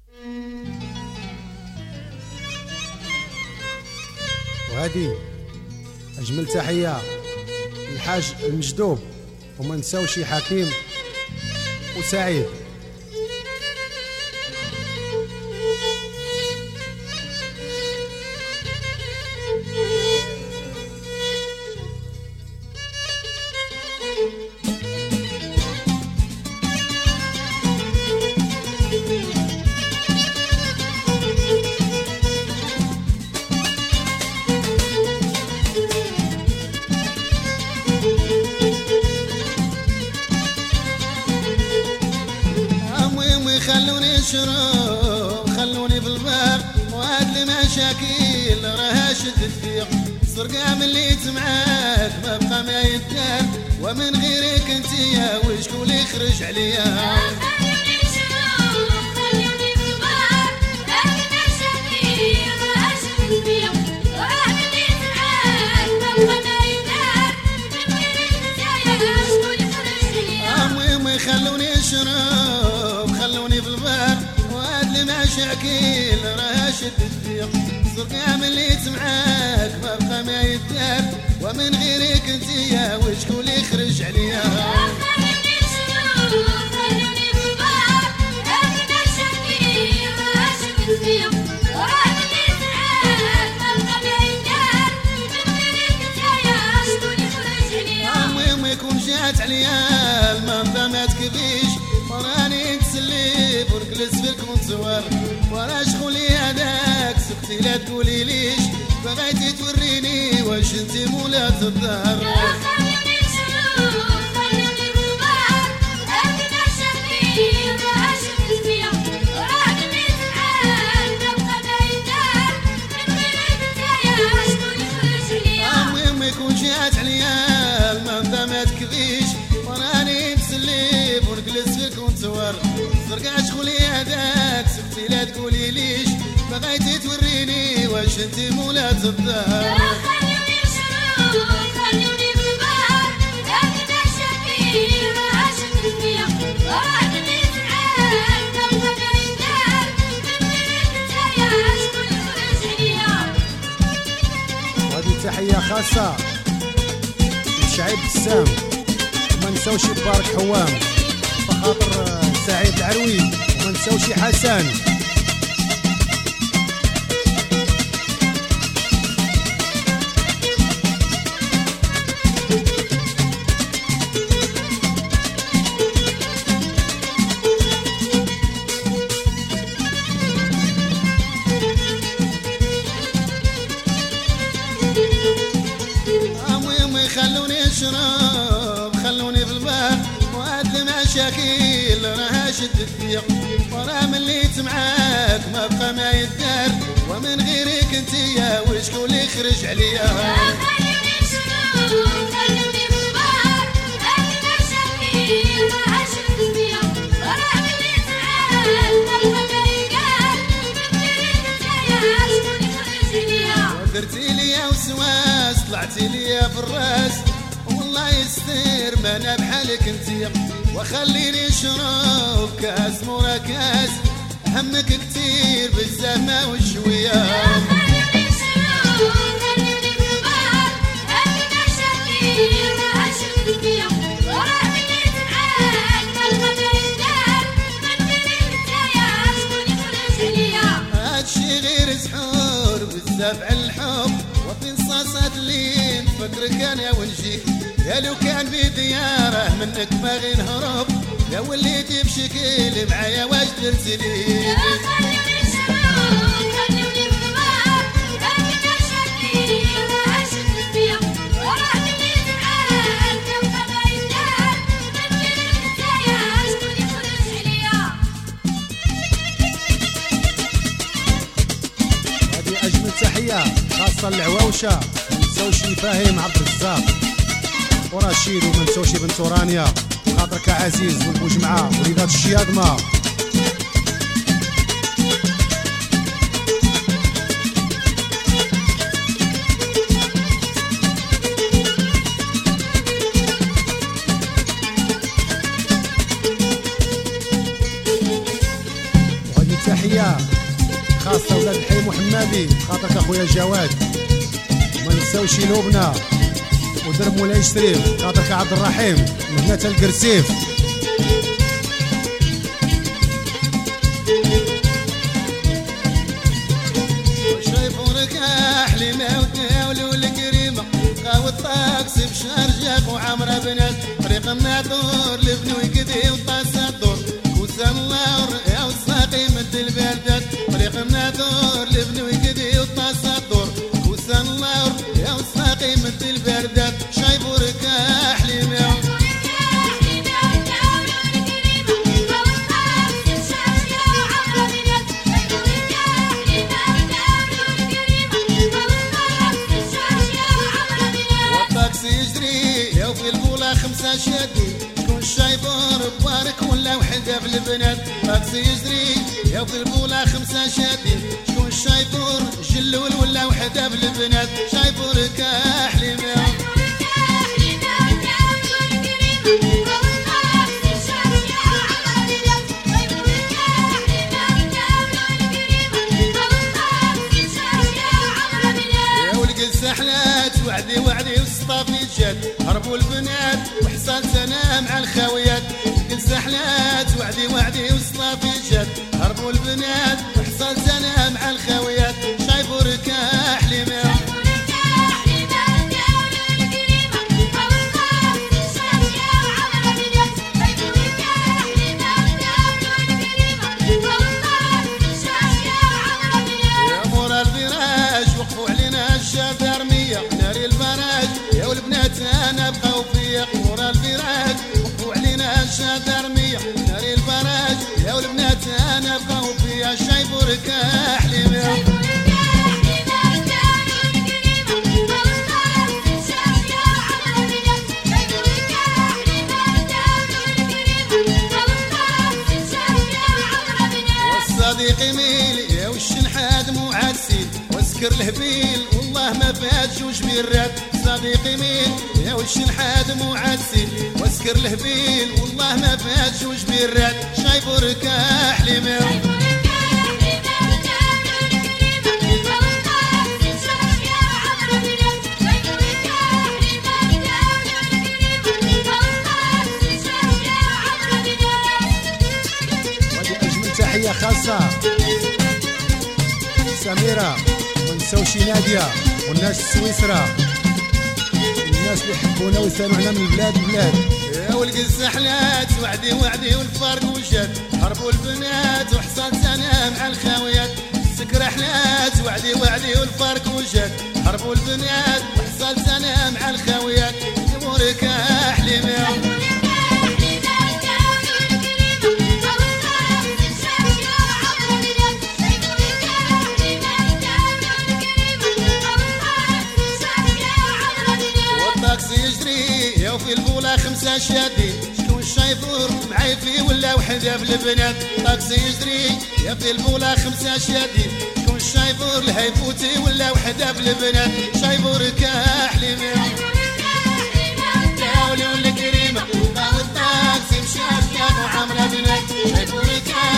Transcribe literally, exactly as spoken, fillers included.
وهذه أجمل تحية للحاج المجدوب، وما نساوش حكيم وسعيد. خلوني اشرب خلوني في الباب، وهاد المشاكل راها شدت فيا، سرقة من اللي معاك ما بقى ما يدار، ومن غيرك انتيا وشكون يخرج عليا. خلوني اشرب خلوني في الباب، هاد المشاكل راها شدت فيا، وهاد اللي معاك ما بقى ما يدار، من غيرك انتيا وشكون يخرج عليا. المهم خلوني اشرب خلوني في الباب، وهاد المشاكل راها شدت فيا، سرقة من اللي معاك ما بقى ما يدار، ومن غيرك انتيا وشكون يخرج عليا. خلوني اشرب خلوني في الباب، هاد المشاكل راها شدت فيا، وهاد اللي معاك ما بقى ما يدار، من غيرك انتيا وشكون يخرج عليا. المهم يكون جات عليا المنظة ما تكفيش، وراني نتسلف ونجلس في الكونسوار، ورا شغلي هذاك سكتي لا تقولي ليش، بغيتي توريني واش انتي مولات الدار. خلوني اشرب خلوني في الباب، هاد المشاكل راها شدت فيا، وهاد اللي معاك ما بقى ما يدار، من غيرك انتيا وشكون يخرج عليا. المهم يكون جات عليا المنظة ما تكفيش، وراني نتسلف ونجلس في الكونسوار، زرقا شغلي هذاك سكتي لا تقولي ليش، بغيتي توريني واش انتي مولات الدار. خلوني اشرب خلوني في الباب، هاد المشاكل راها شدت فيا، وهاد اللي معاك ما بقى ما يدار، من غيرك انتيا وشكون يخرج عليا. وهذه تحية خاصة لشعيب بسام، وما نساوش بارك حوام بخاطر سعيد العروي، وما نساوش حسن. المهم خلوني اشرب خلوني في الباب، وهاد المشاكل راها شدت فيا، ورا من اللي معاك ما بقى ما يدار، ومن غيرك انتيا وشكون يخرج عليا. خلوني اشرب خلوني في الباب، هاد المشاكل راها شدت فيا، ورا من اللي معاك ما بقى ما يدار، من غيرك انتيا وشكون يخرج عليا. درتي ليا وسواس طلعتي ليا في الراس، والله يستر ما انا بحالك انتيا، وخليني نشرب كاس مورا كاس، همك كتير بزاف ما وشويه. خلوني اشرب خلوني في الباب، هاد المشاكل راها شدت فيا، ورا من اللي معاك ما بقى ما يدار، من غيرك انتيا وشكون يخرج عليا. هادشي غير سحور بزاف على الحب، وفي نصاصات اللي نفكرك انا ونجيك، يا لو كان في دياره منك ما غي نهرب، يا وليتي بشكل معايا واش درتي لي. خلوني اشرب خلوني في الباب، هاد المشاكل راها شدت فيا، ورا من اللي معاك ما بقى ما يدار، من غيرك انتيا وشكون يخرج عليا. هذه أجمل تحية خاصة للعواوشة، ما نساوش فاهم عبد الرزاق ورشيد، وما نساوش بنت رانيا خاطرك عزيز، والمجمعة وليدات الشياضمة. تحيه خاصه ولاد الحي محمدي خاطرك اخويا جواد. ما نساوش لبنى ودرب مولاي شريف خاطرك عبد الرحيم من هنا تا الكرسيف. الطاكسي بشرجك وعمره بنات طريق الناطور لبنو يكدي وطاس الدور وسام الله يا وساقي مد البردات طريق الناطور لبنو يكدي وطاس الدور وسام الله يا وساقي مد البردات شايب وركاح ليماو خمسة شادي شكون شايفور بارك ولا وحدة بالبنات طاكسي يجري يا في البولة خمسة شادي شكون شايفور جلول ولا وحدة بالبنات شايفور كاح ليماو يا ولقي السحلات وعدي وعدي وسطافي جد هربوا البنات وحصل سنة مع الخاويات كل سحلات وعدي وعدي وصلافي جد هربوا البنات وحصل سنة مع الخاويات شايفوا ركاح ليماو يا مورا الفراج وقفوا علينا الجدارمية ناري الفراج يا والبنات انا بقاو فيا مورا الفراج وقفوا علينا الجدارمية ناري الفراج يا والبنات انا بقاو فيا شايفوا ركاح ليماو والصديق ميلي يا وش نحاد مو عدسين واسكر الهبيل والله ما فات جوج بيرات صديقي مين يا وش نحاد مو عدسين واسكر الهبيل والله ما فات جوج بيرات شايفوا ركاح ليماو تحية خاصة سميرة ونساوشي نادية والناس السويسرة الناس اللي يحبونا ويسامعنا من البلاد البلاد. يا ولقي السحلات وعدي وعدي والفرق وجد هربوا البنات وحصل سنة مع الخاويات سكر حلات وعدي وعدي والفرق وجد هربوا البنات وحصل سنة مع الخاويات يبوا ركاح ليماو في البولة خمسة شادين شكون شايفور معاي في ولا وحدة بالبنات طاكسي يجري يا في البولة خمسة شادين شكون شايفور الهيفوتي ولا وحدة بالبنات شايفور ركاح ليماو يا ولي ولا كريمة طاو الطاكسي مشات وعاملة بنات شايفور ركاح